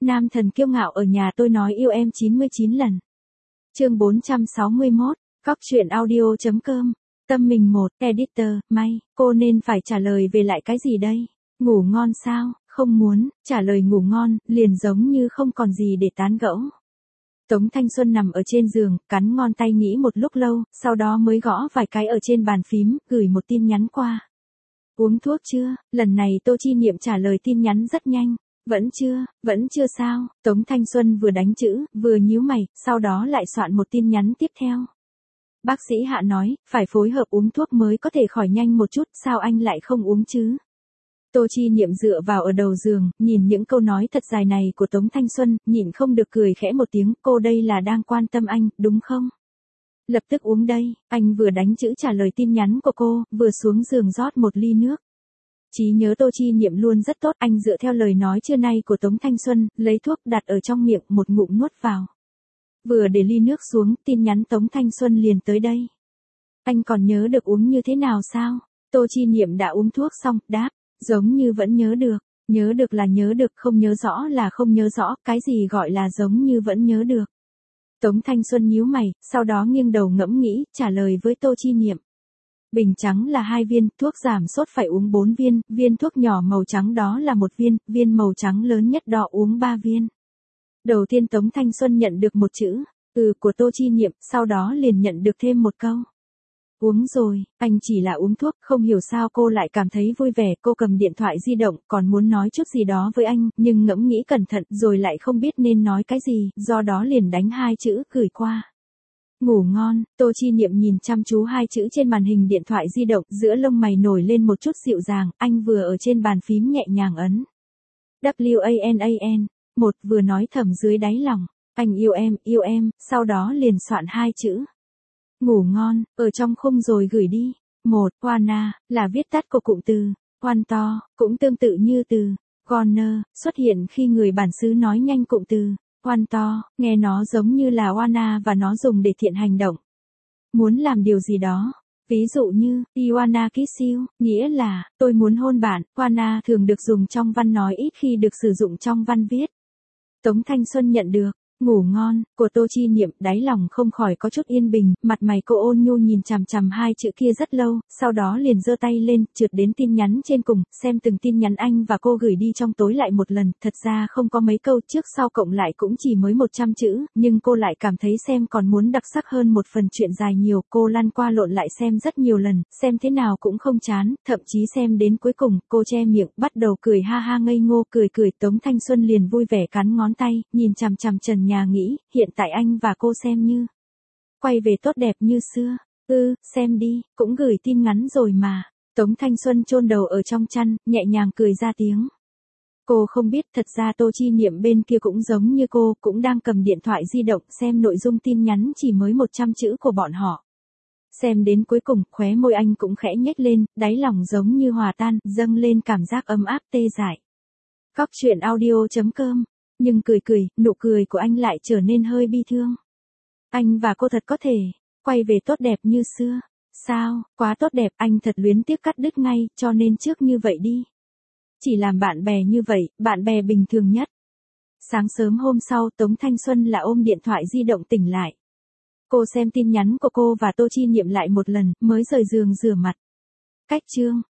Nam thần kiêu ngạo ở nhà tôi nói yêu em 99 lần. Chương 461, Góc truyện audio.com. Tâm mình một, editor, may, cô nên phải trả lời về lại cái gì đây? Ngủ ngon sao? Không muốn, trả lời ngủ ngon, liền giống như không còn gì để tán gẫu. Tống Thanh Xuân nằm ở trên giường, cắn ngón tay nghĩ một lúc lâu, sau đó mới gõ vài cái ở trên bàn phím, gửi một tin nhắn qua. Uống thuốc chưa? Lần này Tô Chi Niệm trả lời tin nhắn rất nhanh. Vẫn chưa sao. Tống Thanh Xuân vừa đánh chữ, vừa nhíu mày, sau đó lại soạn một tin nhắn tiếp theo. Bác sĩ Hạ nói, phải phối hợp uống thuốc mới có thể khỏi nhanh một chút, sao anh lại không uống chứ? Tô Chi Niệm dựa vào ở đầu giường, nhìn những câu nói thật dài này của Tống Thanh Xuân, nhịn không được cười khẽ một tiếng, cô đây là đang quan tâm anh, đúng không? Lập tức uống đây, anh vừa đánh chữ trả lời tin nhắn của cô, vừa xuống giường rót một ly nước. Trí nhớ Tô Chi Niệm luôn rất tốt, anh dựa theo lời nói trưa nay của Tống Thanh Xuân, lấy thuốc đặt ở trong miệng một ngụm nuốt vào. Vừa để ly nước xuống, tin nhắn Tống Thanh Xuân liền tới đây. Anh còn nhớ được uống như thế nào sao? Tô Chi Niệm đã uống thuốc xong, đáp, giống như vẫn nhớ được là nhớ được, không nhớ rõ là không nhớ rõ, cái gì gọi là giống như vẫn nhớ được. Tống Thanh Xuân nhíu mày, sau đó nghiêng đầu ngẫm nghĩ, trả lời với Tô Chi Niệm. Bình trắng là 2 viên, thuốc giảm sốt phải uống 4 viên, viên thuốc nhỏ màu trắng đó là 1 viên, viên màu trắng lớn nhất đó uống 3 viên. Đầu tiên Tống Thanh Xuân nhận được một chữ, của Tô Chi Niệm, sau đó liền nhận được thêm một câu. Uống rồi, anh chỉ là uống thuốc, không hiểu sao cô lại cảm thấy vui vẻ, cô cầm điện thoại di động, còn muốn nói chút gì đó với anh, nhưng ngẫm nghĩ cẩn thận, rồi lại không biết nên nói cái gì, do đó liền đánh 2 chữ, gửi qua. Ngủ ngon, Tô Chi Niệm nhìn chăm chú 2 chữ trên màn hình điện thoại di động, giữa lông mày nổi lên một chút dịu dàng, anh vừa ở trên bàn phím nhẹ nhàng ấn. WANAN, một vừa nói thầm dưới đáy lòng, anh yêu em, sau đó liền soạn 2 chữ. Ngủ ngon, ở trong khung rồi gửi đi. Một, Wana, là viết tắt của cụm từ, One to, cũng tương tự như từ, Goner, xuất hiện khi người bản xứ nói nhanh cụm từ, One to, nghe nó giống như là Wana và nó dùng để thiện hành động. Muốn làm điều gì đó. Ví dụ như, I wanna kiss you, nghĩa là, tôi muốn hôn bạn, Wana thường được dùng trong văn nói ít khi được sử dụng trong văn viết. Tống Thanh Xuân nhận được. Ngủ ngon, của Tô Chi Niệm, đáy lòng không khỏi có chút yên bình, mặt mày cô ôn nhu nhìn chằm chằm 2 chữ kia rất lâu, sau đó liền giơ tay lên, trượt đến tin nhắn trên cùng, xem từng tin nhắn anh và cô gửi đi trong tối lại một lần, thật ra không có mấy câu, trước sau cộng lại cũng chỉ mới 100 chữ, nhưng cô lại cảm thấy xem còn muốn đặc sắc hơn một phần chuyện dài nhiều, cô lăn qua lộn lại xem rất nhiều lần, xem thế nào cũng không chán, thậm chí xem đến cuối cùng, cô che miệng, bắt đầu cười ha ha ngây ngô, cười, Tống Thanh Xuân liền vui vẻ cắn ngón tay, nhìn chằm chằm trần nhà nghĩ, hiện tại anh và cô xem như quay về tốt đẹp như xưa. Xem đi, cũng gửi tin ngắn rồi mà. Tống Thanh Xuân chôn đầu ở trong chăn, nhẹ nhàng cười ra tiếng. Cô không biết thật ra Tô Chi Niệm bên kia cũng giống như cô, cũng đang cầm điện thoại di động xem nội dung tin nhắn chỉ mới 100 chữ của bọn họ. Xem đến cuối cùng, khóe môi anh cũng khẽ nhếch lên, đáy lòng giống như hòa tan, dâng lên cảm giác ấm áp tê dại. Góc truyện audio.com. Nhưng cười, nụ cười của anh lại trở nên hơi bi thương. Anh và cô thật có thể quay về tốt đẹp như xưa. Sao, quá tốt đẹp, anh thật luyến tiếc cắt đứt ngay, cho nên trước như vậy đi. Chỉ làm bạn bè như vậy, bạn bè bình thường nhất. Sáng sớm hôm sau, Tống Thanh Xuân là ôm điện thoại di động tỉnh lại. Cô xem tin nhắn của cô và Tô Chi Niệm lại một lần, mới rời giường rửa mặt. Cách chương.